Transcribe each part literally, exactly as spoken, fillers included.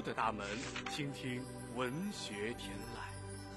的大门，倾听文学天籁。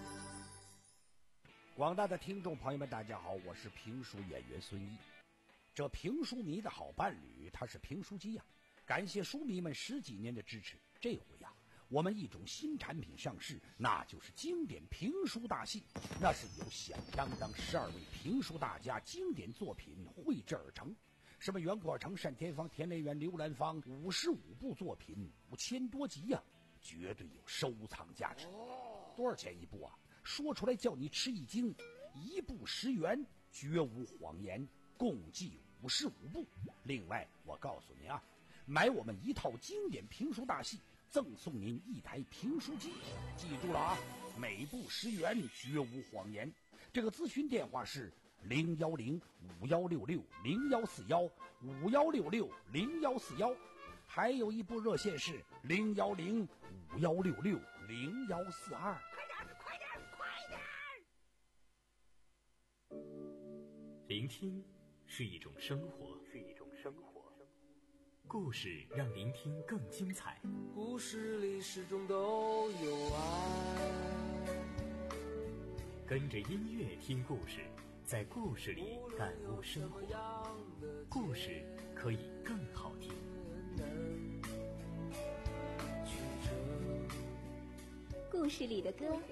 广大的听众朋友们，大家好，我是评书演员孙一。这评书迷的好伴侣，他是评书机呀、啊。感谢书迷们十几年的支持，这回呀、啊，我们一种新产品上市，那就是经典评书大戏。那是由响当当十二位评书大家经典作品绘制而成。什么袁阔成、单田芳、田连元、刘兰芳，五十五部作品，五千多集呀、啊，绝对有收藏价值。多少钱一部啊？说出来叫你吃一惊，一部十元，绝无谎言，共计五十五部。另外，我告诉您啊，买我们一套经典评书大戏，赠送您一台评书机。记住了啊，每部十元，绝无谎言。这个咨询电话是零幺零五幺六六零幺四幺五幺六六零幺四幺，还有一部热线是零幺零五幺六六零幺四二。 快点，快点，快点！ 聆听是一种生活，是一种生活。故事让聆听更精彩。 故事里始终都有爱。 跟着音乐听故事，在故事里感悟生活。故事可以更好听。 故事里的歌。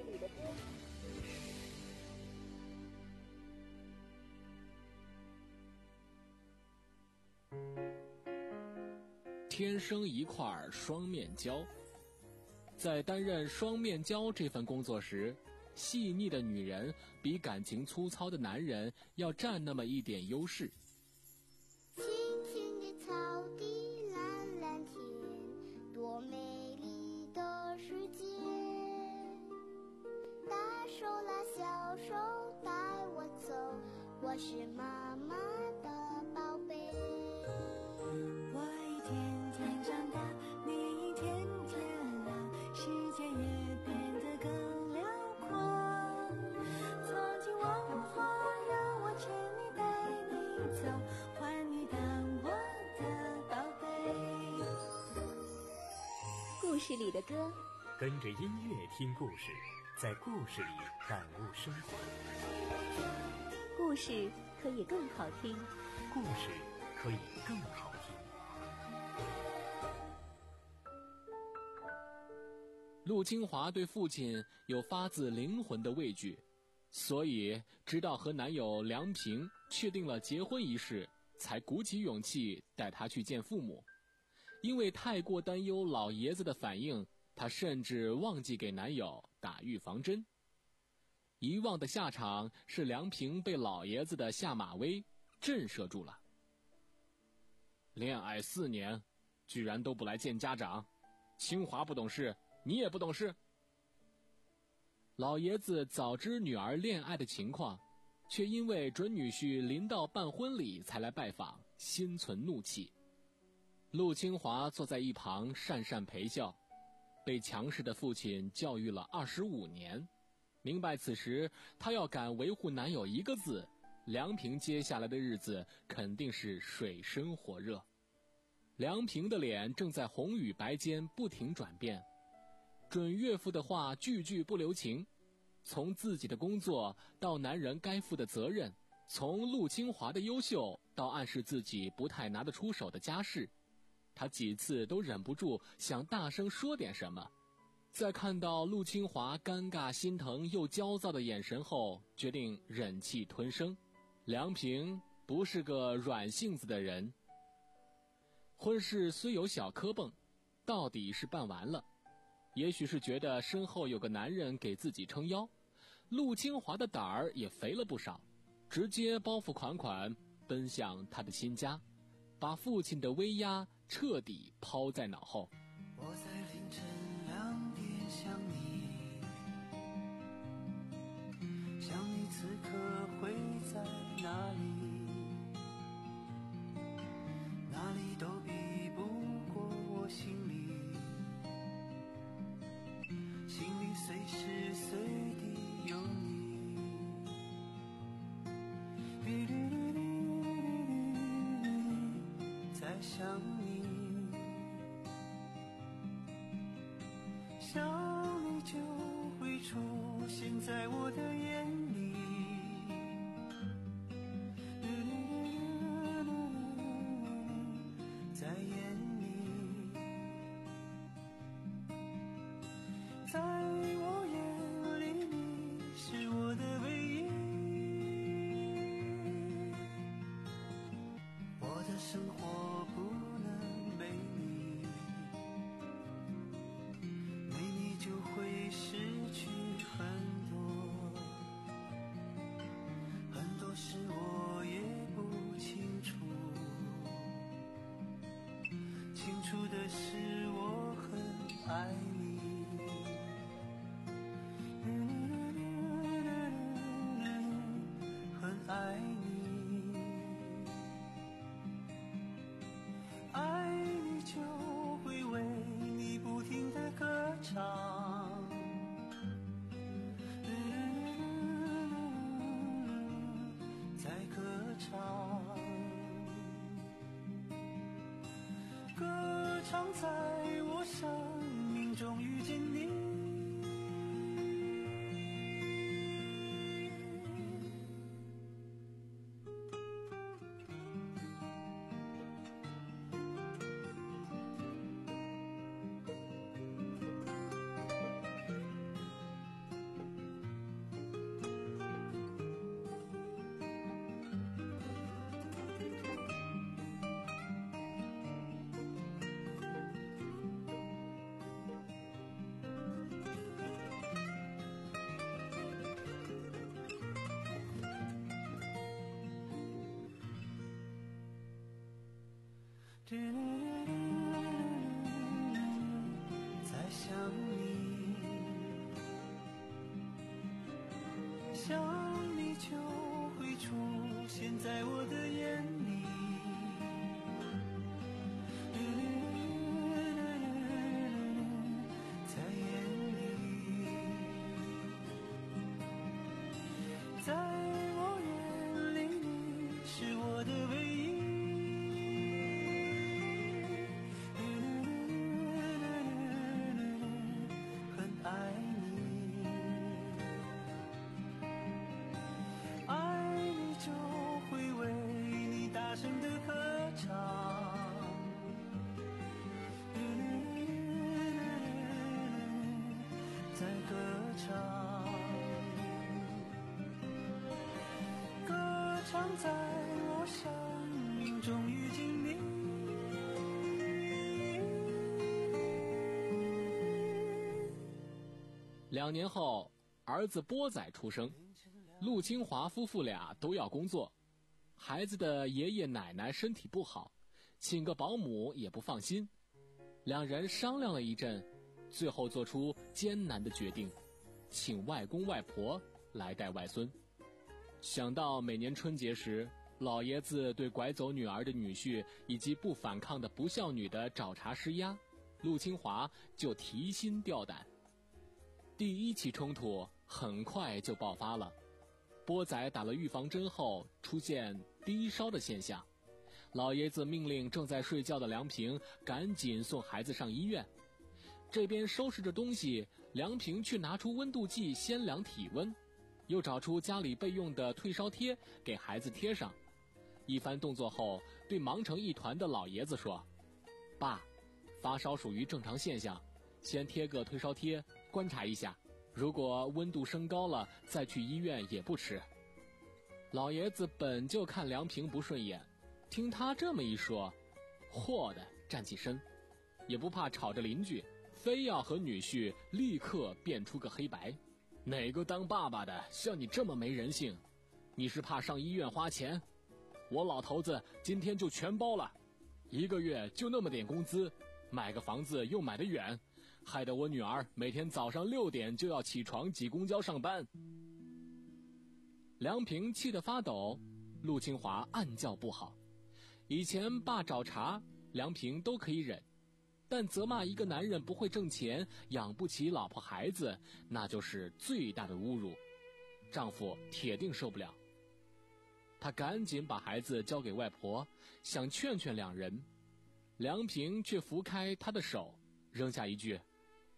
天生一块双面胶。在担任双面胶这份工作时，细腻的女人比感情粗糙的男人要占那么一点优势。 青青的草地，蓝蓝天，多美丽的世界。大手拉小手带我走，我是妈妈的宝贝。 我一天天长大，你一天天老，世界也变得更辽阔。曾经文化让我牵你带你走，换你当我的宝贝。 故事里的歌， 跟着音乐听故事，在故事里感悟生活。 故事可以更好听， 故事可以更好听。 陆清华对父亲有发自灵魂的畏惧，所以直到和男友梁平确定了结婚一事，才鼓起勇气带他去见父母。因为太过担忧老爷子的反应，她甚至忘记给男友打预防针。遗忘的下场是梁平被老爷子的下马威震慑住了。恋爱四年，居然都不来见家长，清华不懂事，你也不懂事。老爷子早知女儿恋爱的情况，却因为准女婿临到办婚礼才来拜访，心存怒气。陆清华坐在一旁讪讪陪笑，被强势的父亲教育了二十五年，明白此时他要敢维护男友一个字，梁平接下来的日子肯定是水深火热。梁平的脸正在红与白间不停转变，准岳父的话句句不留情，从自己的工作到男人该负的责任，从陆清华的优秀到暗示自己不太拿得出手的家事，他几次都忍不住想大声说点什么。在看到陆清华尴尬心疼又焦躁的眼神后，决定忍气吞声。梁平不是个软性子的人，婚事虽有小磕碰，到底是办完了。也许是觉得身后有个男人给自己撑腰，陆清华的胆儿也肥了不少，直接包袱款款奔向他的新家，把父亲的威压彻底抛在脑后。 我在凌晨两点想你，想你此刻会在哪里，哪里都比不过我心里，心里随时随地有你。在想你， 想你就会出现在我的眼里，在眼里，在我眼里你是我的唯一，我的生活不能没你，没你就会失去很多，很多事我也不清楚，清楚的是我很爱你，很爱你，爱你就会为你不停地歌唱，在歌唱，歌唱在我生命中遇见你。在想你，想你就会出现在我的眼里，在眼里，在我眼里你是我的唯一，爱你，爱你就会为你大声的歌唱，在歌唱，歌唱在我生命中遇见你。 两年后，儿子波仔出生，陆清华夫妇俩都要工作，孩子的爷爷奶奶身体不好，请个保姆也不放心，两人商量了一阵，最后做出艰难的决定，请外公外婆来带外孙。想到每年春节时，老爷子对拐走女儿的女婿以及不反抗的不孝女的找茬施压，陆清华就提心吊胆。第一起冲突很快就爆发了，波仔打了预防针后出现低烧的现象，老爷子命令正在睡觉的梁平赶紧送孩子上医院。这边收拾着东西，梁平却拿出温度计先量体温，又找出家里备用的退烧贴给孩子贴上。一番动作后，对忙成一团的老爷子说：爸，发烧属于正常现象，先贴个退烧贴观察一下，如果温度升高了再去医院也不迟。老爷子本就看梁平不顺眼，听他这么一说，霍的站起身，也不怕吵着邻居，非要和女婿立刻辩出个黑白。哪个当爸爸的像你这么没人性？你是怕上医院花钱？我老头子今天就全包了，一个月就那么点工资，买个房子又买得远，害得我女儿每天早上六点就要起床挤公交上班。梁平气得发抖，陆清华暗叫不好。以前爸找茬，梁平都可以忍，但责骂一个男人不会挣钱，养不起老婆孩子，那就是最大的侮辱。丈夫铁定受不了。他赶紧把孩子交给外婆，想劝劝两人。梁平却扶开他的手，扔下一句：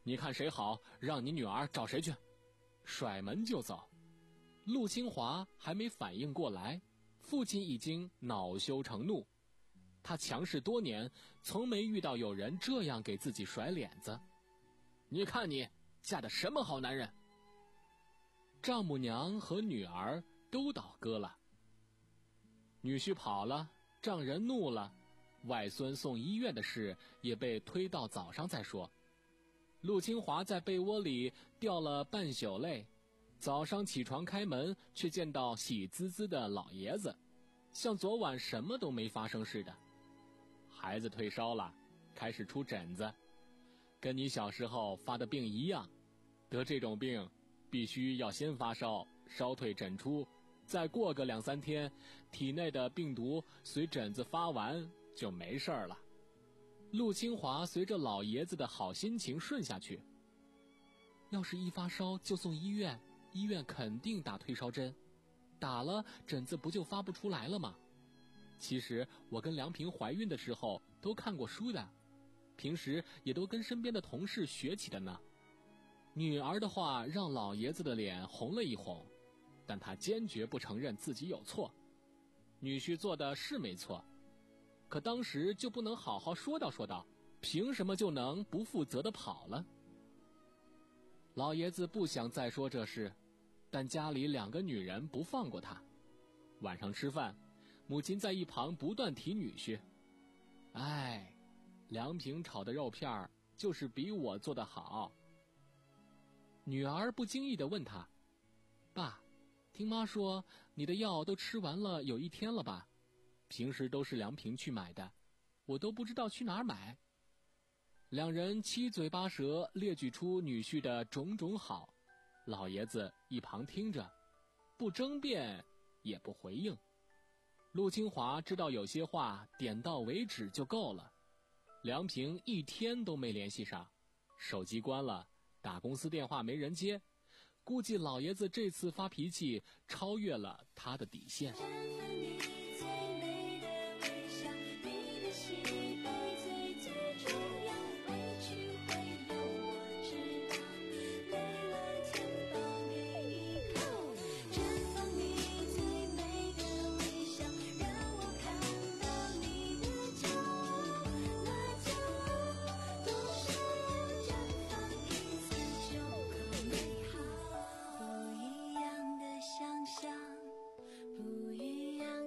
你看谁好，让你女儿找谁去。甩门就走。陆清华还没反应过来，父亲已经恼羞成怒。他强势多年，从没遇到有人这样给自己甩脸子。你看你嫁的什么好男人？丈母娘和女儿都倒戈了。女婿跑了，丈人怒了，外孙送医院的事也被推到早上再说。陆清华在被窝里掉了半宿泪，早上起床开门，却见到喜滋滋的老爷子，像昨晚什么都没发生似的。孩子退烧了，开始出疹子，跟你小时候发的病一样。得这种病必须要先发烧，烧退疹出，再过个两三天，体内的病毒随疹子发完就没事儿了。陆清华随着老爷子的好心情顺下去。要是一发烧就送医院，医院肯定打退烧针，打了疹子不就发不出来了吗？其实我跟梁平怀孕的时候都看过书的，平时也都跟身边的同事学起的呢。女儿的话让老爷子的脸红了一红，但他坚决不承认自己有错。女婿做的是没错，可当时就不能好好说道说道，凭什么就能不负责的跑了？老爷子不想再说这事，但家里两个女人不放过他。晚上吃饭，母亲在一旁不断提女婿。哎，梁平炒的肉片就是比我做的好。女儿不经意地问他，爸，听妈说你的药都吃完了有一天了吧？平时都是梁平去买的，我都不知道去哪儿买。两人七嘴八舌列举出女婿的种种好，老爷子一旁听着，不争辩也不回应。陆清华知道有些话点到为止就够了。梁平一天都没联系上，手机关了，打公司电话没人接，估计老爷子这次发脾气超越了他的底线。 不一样的想象，不一样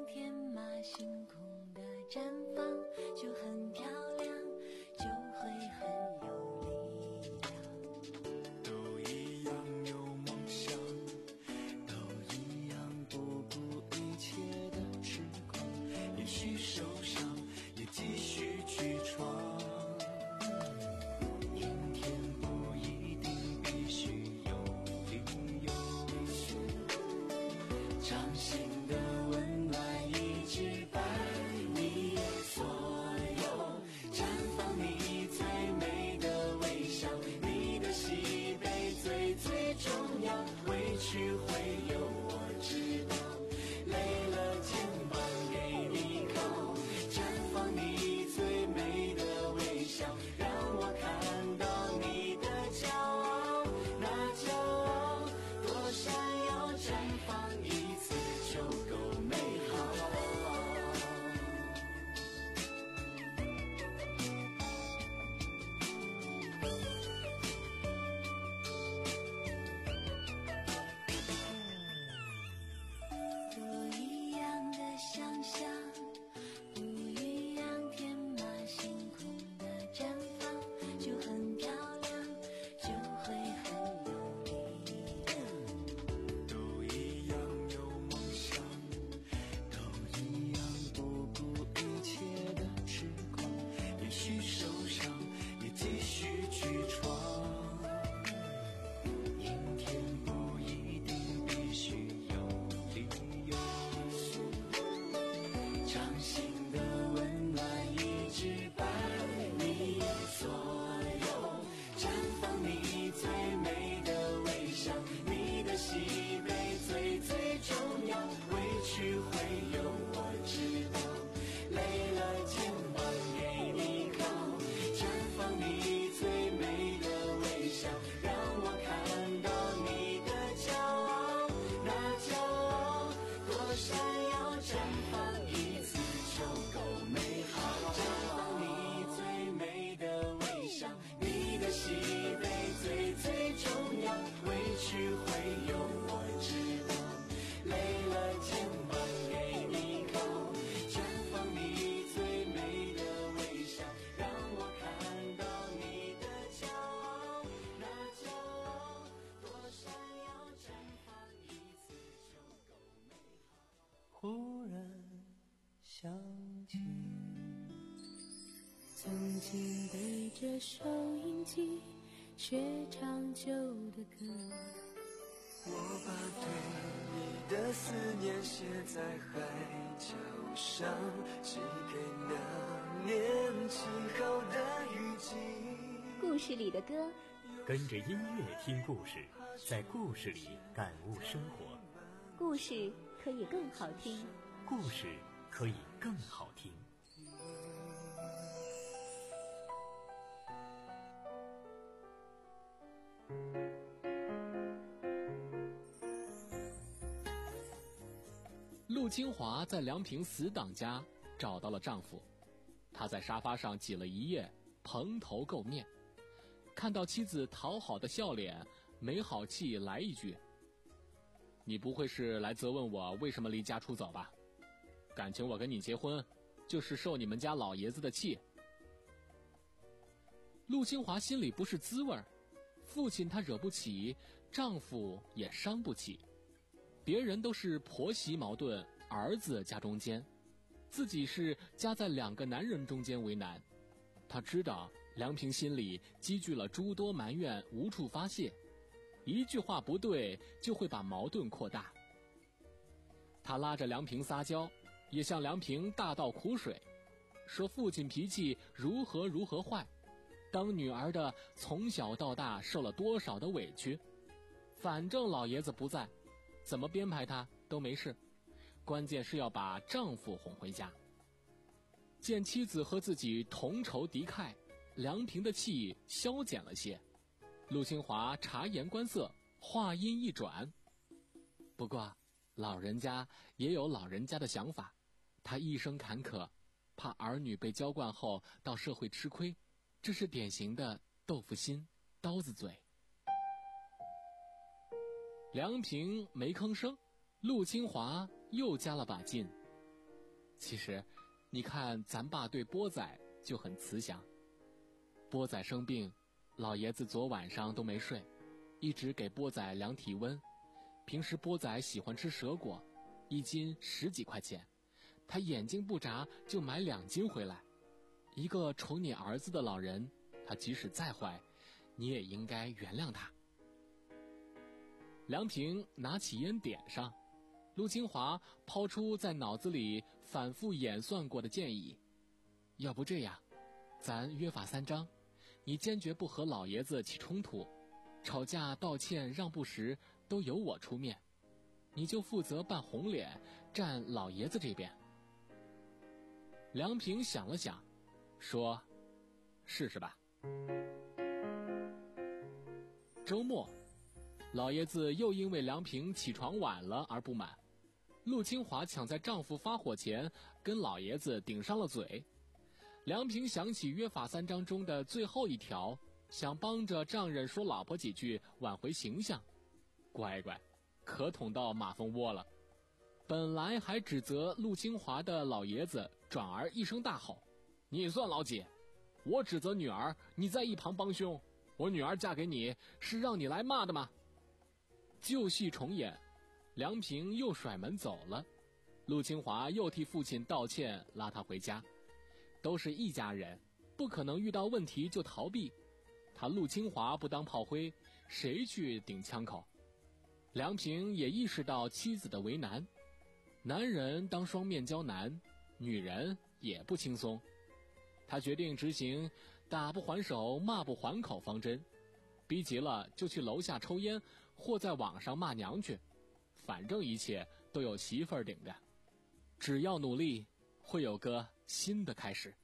亲对着收音机学唱旧的歌。 我把对你的思念写在海角上，寄给那年晴好的雨季。 故事里的歌， 跟着音乐听故事，在故事里感悟生活。 故事可以更好听， 故事可以更好听。 陆清华在梁平死党家找到了丈夫，她在沙发上挤了一夜，蓬头垢面。看到妻子讨好的笑脸，没好气来一句：你不会是来责问我为什么离家出走吧？感情我跟你结婚就是受你们家老爷子的气。陆清华心里不是滋味，父亲她惹不起，丈夫也伤不起。别人都是婆媳矛盾，儿子夹中间，自己是夹在两个男人中间为难。她知道梁平心里积聚了诸多埋怨，无处发泄，一句话不对就会把矛盾扩大。她拉着梁平撒娇，也向梁平大倒苦水，说父亲脾气如何如何坏，当女儿的从小到大受了多少的委屈，反正老爷子不在，怎么编排他都没事，关键是要把丈夫哄回家。见妻子和自己同仇敌忾，梁平的气消减了些。陆清华察言观色，话音一转，不过老人家也有老人家的想法，他一生坎坷，怕儿女被娇惯后到社会吃亏，这是典型的豆腐心刀子嘴。梁平没吭声，陆清华又加了把劲。其实你看咱爸对波仔就很慈祥，波仔生病，老爷子昨晚上都没睡，一直给波仔量体温。平时波仔喜欢吃蛇果，一斤十几块钱，他眼睛不眨就买两斤回来。一个宠你儿子的老人，他即使再坏，你也应该原谅他。梁平拿起烟点上，陆清华抛出在脑子里反复演算过的建议：要不这样，咱约法三章，你坚决不和老爷子起冲突，吵架道歉让步时都由我出面，你就负责扮红脸，站老爷子这边。梁平想了想，说：试试吧。周末，老爷子又因为梁平起床晚了而不满，陆清华抢在丈夫发火前跟老爷子顶上了嘴。梁平想起约法三章中的最后一条，想帮着丈人说老婆几句挽回形象，乖乖，可捅到马蜂窝了。本来还指责陆清华的老爷子转而一声大吼：你算老几？我指责女儿，你在一旁帮凶，我女儿嫁给你是让你来骂的吗？旧戏重演，梁平又甩门走了，陆清华又替父亲道歉，拉他回家。都是一家人，不可能遇到问题就逃避，他陆清华不当炮灰，谁去顶枪口？梁平也意识到妻子的为难，男人当双面胶男，女人也不轻松。他决定执行打不还手骂不还口方针，逼急了就去楼下抽烟或在网上骂娘去，反正一切都有媳妇儿顶着，只要努力会有个新的开始。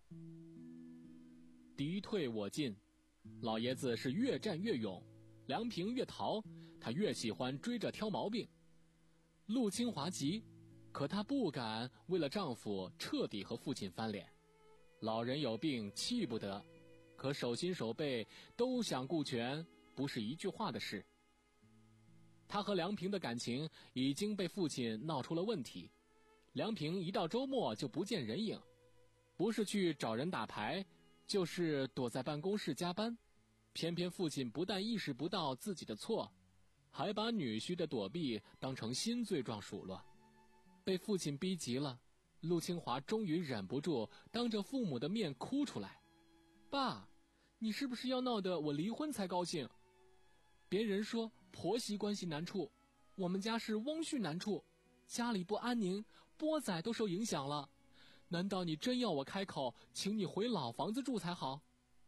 敌退我进，老爷子是越战越勇，梁平越逃，他越喜欢追着挑毛病。陆清华急，可她不敢为了丈夫彻底和父亲翻脸。老人有病气不得，可手心手背都想顾全，不是一句话的事。她和梁平的感情已经被父亲闹出了问题，梁平一到周末就不见人影，不是去找人打牌，就是躲在办公室加班。偏偏父亲不但意识不到自己的错，还把女婿的躲避当成新罪状数落。被父亲逼急了，陆清华终于忍不住当着父母的面哭出来， 爸，你是不是要闹得我离婚才高兴？别人说婆媳关系难处，我们家是翁婿难处，家里不安宁，波仔都受影响了。难道你真要我开口，请你回老房子住才好？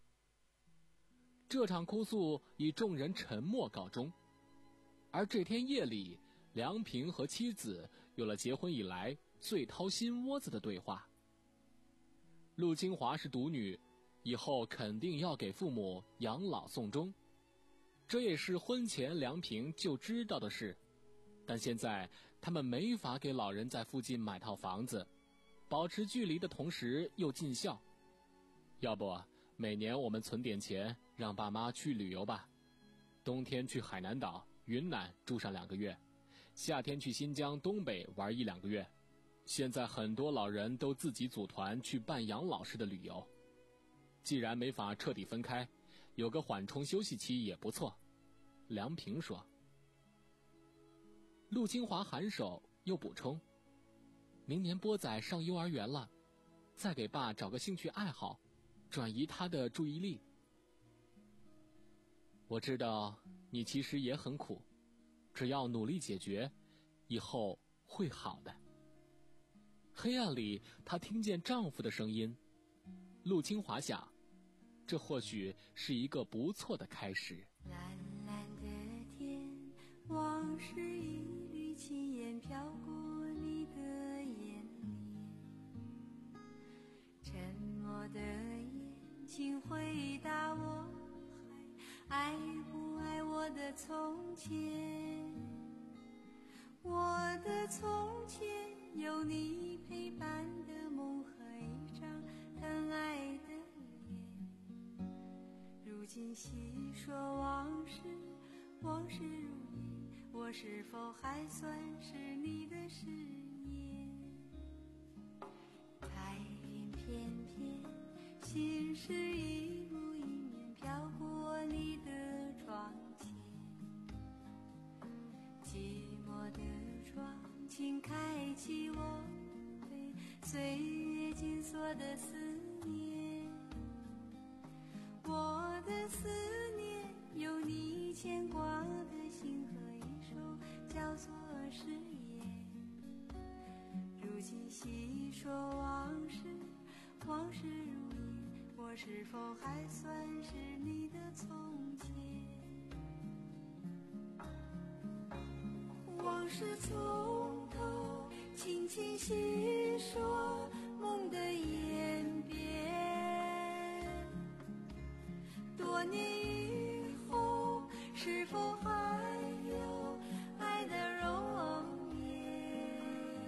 这场哭诉以众人沉默告终。而这天夜里，梁平和妻子有了结婚以来最掏心窝子的对话。陆清华是独女，以后肯定要给父母养老送终，这也是婚前梁平就知道的事。但现在他们没法给老人在附近买套房子，保持距离的同时又尽孝。要不每年我们存点钱，让爸妈去旅游吧。冬天去海南岛、云南住上两个月，夏天去新疆、东北玩一两个月。现在很多老人都自己组团去办养老式的旅游。既然没法彻底分开，有个缓冲休息期也不错。梁平说。陆清华颔首又补充，明年波仔上幼儿园了，再给爸找个兴趣爱好，转移他的注意力。我知道你其实也很苦，只要努力解决，以后会好的。黑暗里，她听见丈夫的声音。陆清华想，这或许是一个不错的开始。 蓝蓝的天，往事一缕轻烟飘过你的眼帘，沉默的眼睛回答我，还爱不爱我的从前？我的从前有你陪伴的梦和一张疼爱的脸，如今细说往事，往事如烟，我是否还算是你的誓言？彩云片片，心事一幕一面飘过你的窗前，寂寞的窗请开启我对岁月紧锁的思念，我的思念有你牵挂的心和一首叫做誓言。如今细说往事，往事如烟，我是否还算是你的从前？往事从头轻轻细说，梦的演变。多年以后，是否还有爱的容颜？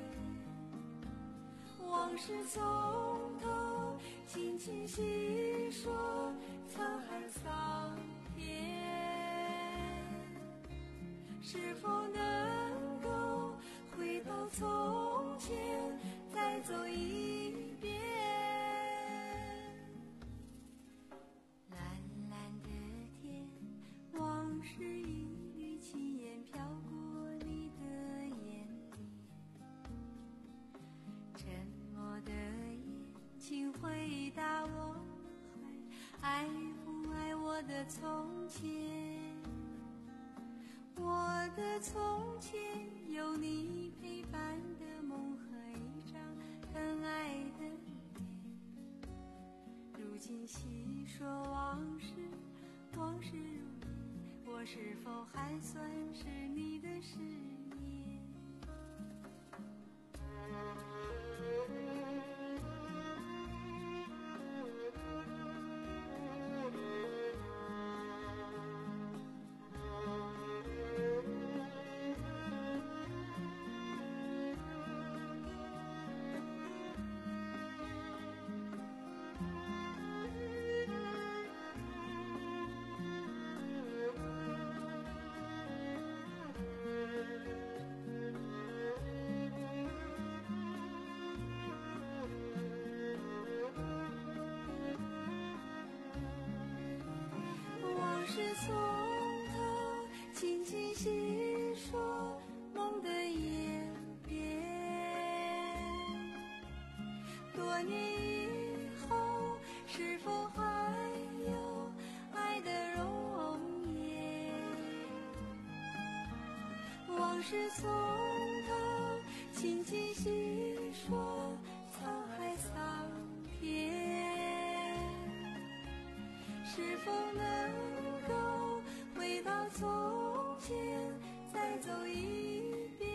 往事从头轻轻细说，沧海桑田。是否能够回到从前，再走一遍？蓝蓝的天，往事一缕轻烟飘过你的眼里，沉默的眼睛回答我，还爱不爱我的从前？我的从前有你陪伴的梦和一张疼爱的脸，如今细说往事，往事如烟，我是否还算是你的誓言？是从头轻轻细说梦的演变。多年以后，是否还是从头轻轻细说沧海桑田，是否能够回到从前再走一遍。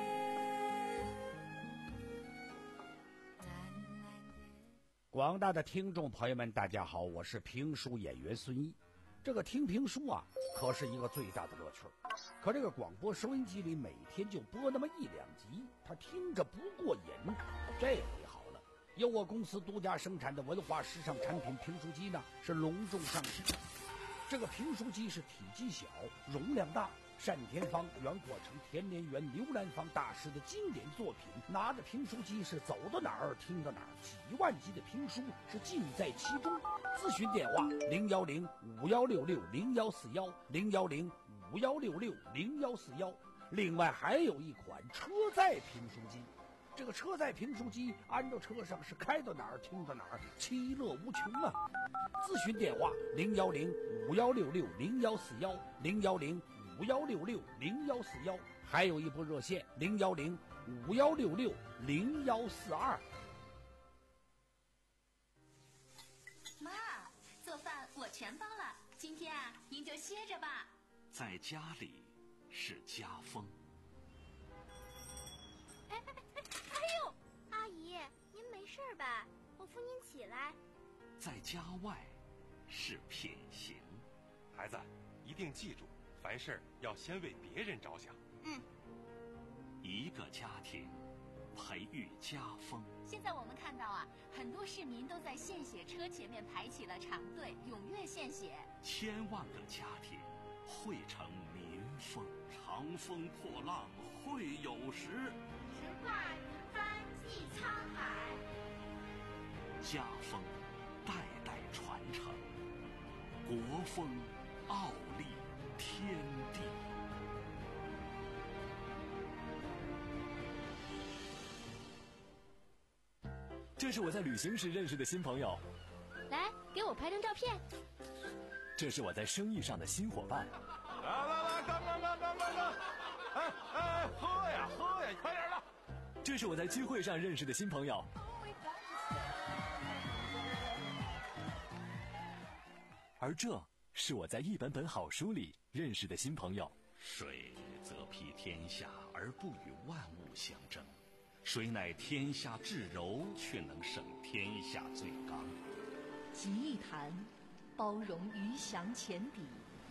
广大的听众朋友们，大家好，我是评书演员孙一。这个听评书啊，可是一个最大的乐趣。可这个广播收音机里每天就播那么一两集，他听着不过瘾。这回好了，由我公司独家生产的文化时尚产品评书机呢，是隆重上市。这个评书机是体积小，容量大，单田芳、袁国成、田连元、刘兰芳大师的经典作品，拿着评书机是走到哪儿听到哪儿，几万集的评书是尽在其中。咨询电话零幺零五幺六六零幺四幺零幺零五幺六六零幺四幺。另外还有一款车载评书机，这个车载评书机安到车上是开到哪儿听到哪儿，其乐无穷啊！咨询电话零幺零五幺六六零幺四幺零幺零五幺六六零幺四幺，还有一部热线零幺零五幺六六零幺四二。 妈，做饭我全包了，今天啊，您就歇着吧。 在家里是家风。 哎哎哎哎呦，阿姨，您没事吧？我扶您起来。 在家外是品行。 孩子，一定记住，凡事要先为别人着想。 嗯。 一个家庭培育家风。 现在我们看到啊，很多市民都在献血车前面排起了长队，踊跃献血。 千万个家庭汇成民风，长风破浪会有时。 神话云帆济沧海。 家风代代传承，国风傲立天地。 这是我在旅行时认识的新朋友， 来，给我拍张照片。 这是我在生意上的新伙伴。 来来来，干干干干干干！哎哎，喝呀喝呀，快点的！ 这是我在聚会上认识的新朋友。而这是我在一本本好书里认识的新朋友。 水则披天下而不与万物相争，水乃天下至柔，却能胜天下最刚。 集一谈，包容鱼翔浅底；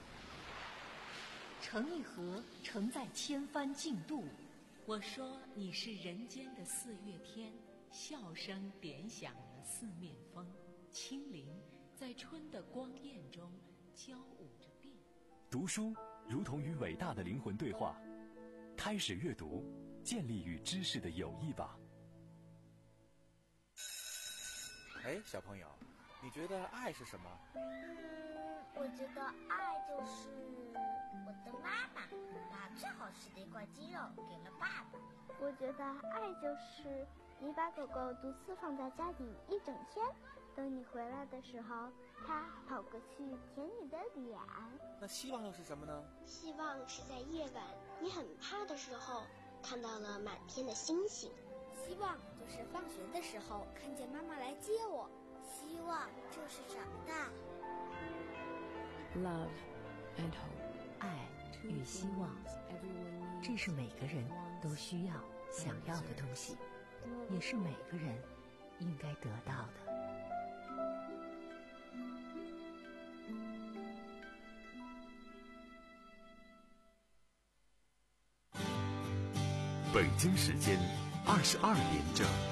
成一河，承载千帆竞渡。 我说你是人间的四月天，笑声点响了四面风，轻灵在春的光艳中交舞着变。 读书如同与伟大的灵魂对话，开始阅读，建立与知识的友谊吧。 哎，小朋友，你觉得爱是什么？ 嗯，我觉得爱就是我的妈妈把最好吃的一块鸡肉给了爸爸。 我觉得爱就是你把狗狗独自放在家里一整天，等你回来的时候，它跑过去舔你的脸。 那希望又是什么呢？ 希望是在夜晚你很怕的时候，看到了满天的星星。 希望就是放学的时候看见妈妈来接我。 希望就是长大。 Love and hope， 爱与希望，这是每个人都需要、想要的东西，也是每个人应该得到的。 北京时间二十二点整。